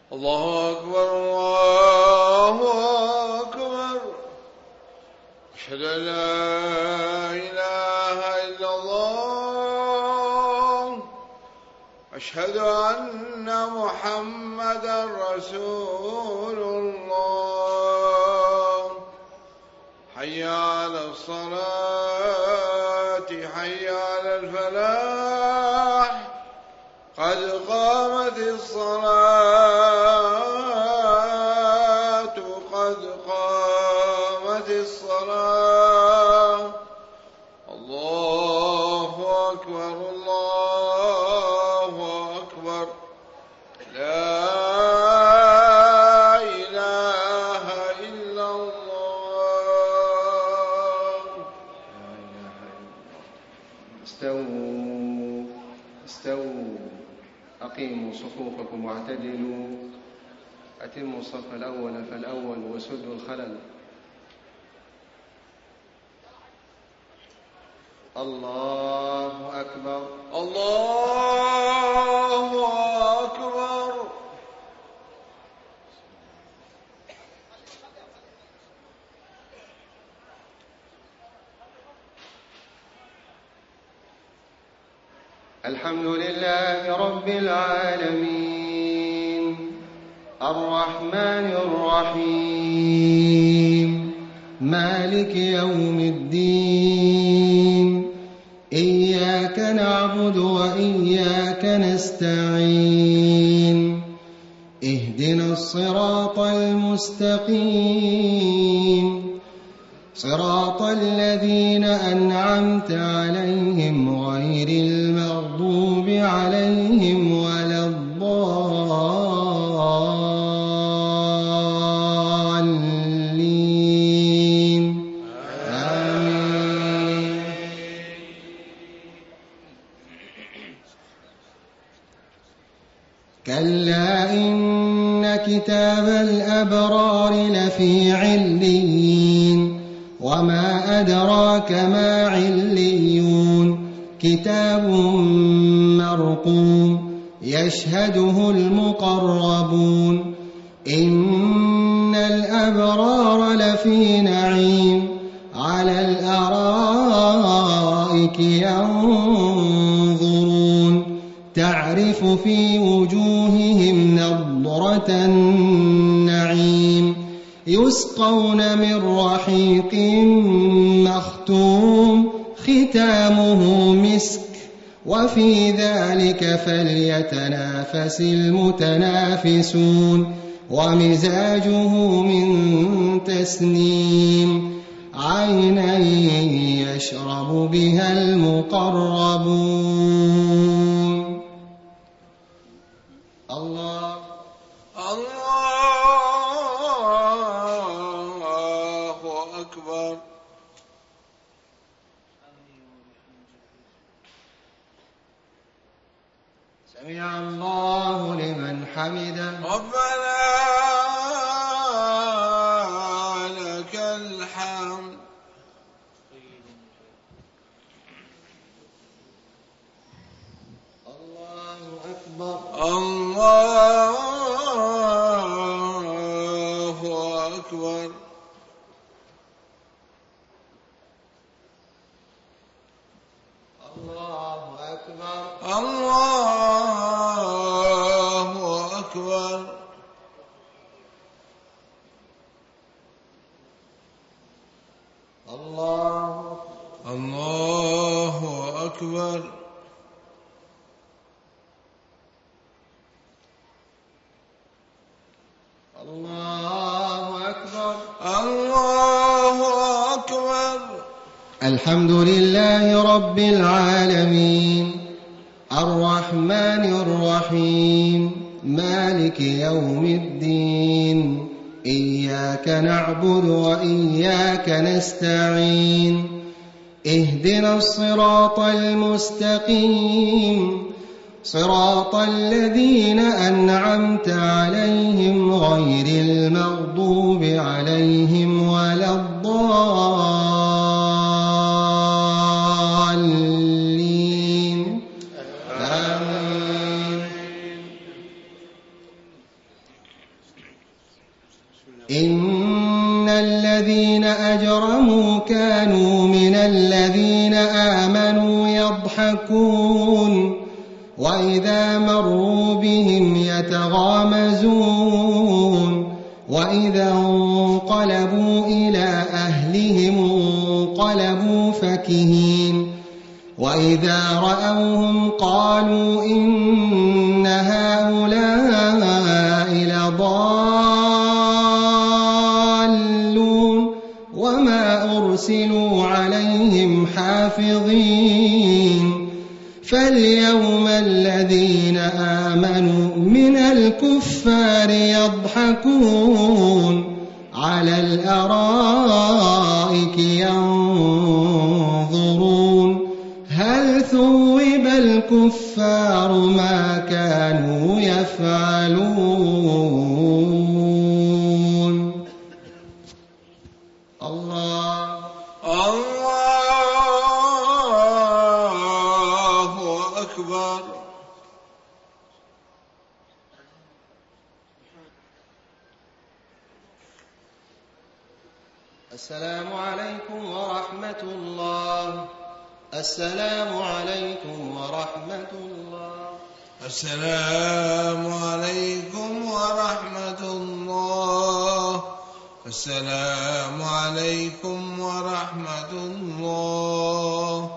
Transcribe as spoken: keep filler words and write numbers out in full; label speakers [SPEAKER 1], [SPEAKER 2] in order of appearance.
[SPEAKER 1] الله أكبر الله أكبر. أشهد أن لا إله إلا الله. أشهد أن محمدا رسول الله. حي على الصلاة حي على الفلاح. قد قامت الصلاة قد قامت الصلاة. الله أكبر الله أكبر. لا إله إلا الله.
[SPEAKER 2] استووا استووا أقيموا صفوفكم واعتدلوا. أتموا الصف الأول فالأول وسدوا الخلل. الله أكبر
[SPEAKER 1] الله أكبر.
[SPEAKER 2] الحمد لله رب العالمين الرحمن الرحيم مالك يوم الدين. إياك نعبد وإياك نستعين. اهدنا الصراط المستقيم صراط الذين أنعمت عليهم غير المغضوب عليهم ولا الضالين. آمين. كلا إن كتاب الأبرار لفي عليين. وما أدراك ما عليون. كتاب مرقوم يشهده المقربون. إن الأبرار لفي نعيم على الأرائك ينظرون. تعرف في وجوههم نضرة النعيم. يسقون من رحيق مختوم ختامه مسك. وفي ذلك فليتنافس المتنافسون. ومزاجه من تسنيم. عينا يشرب بها المقربون. الله
[SPEAKER 1] الله أكبر.
[SPEAKER 2] سمع الله لمن حمده.
[SPEAKER 1] ربنا لك الحمد.
[SPEAKER 2] الله أكبر
[SPEAKER 1] الله أكبر.
[SPEAKER 2] الله أكبر
[SPEAKER 1] الله أكبر.
[SPEAKER 2] الله
[SPEAKER 1] الله أكبر.
[SPEAKER 2] الله أكبر
[SPEAKER 1] الله أكبر.
[SPEAKER 2] الحمد لله رب العالمين الرحمن الرحيم مالك يوم الدين. إياك نعبد وإياك نستعين. اهدنا الصراط المستقيم صراط الذين أنعمت عليهم غير المغضوب عليهم ولا الضالين. آمين. إن الذين أجرموا كانوا من الذين آمنوا يضحكون وإذا مروا بهم يتغامزون وإذا انقلبوا إلى أهلهم انقلبوا فكهين وإذا رأوهم قالوا إن هؤلاء لضالون وما أرسلوا عليهم حافظين فاليوم الذين آمنوا من الكفار يضحكون على الأرائك ينظرون هل ثوب الكفار ما كانوا يفعلون. الله
[SPEAKER 1] الله أكبر.
[SPEAKER 2] السلام عليكم ورحمة الله. السلام عليكم ورحمة الله.
[SPEAKER 1] السلام عليكم ورحمة الله. السلام عليكم ورحمة الله.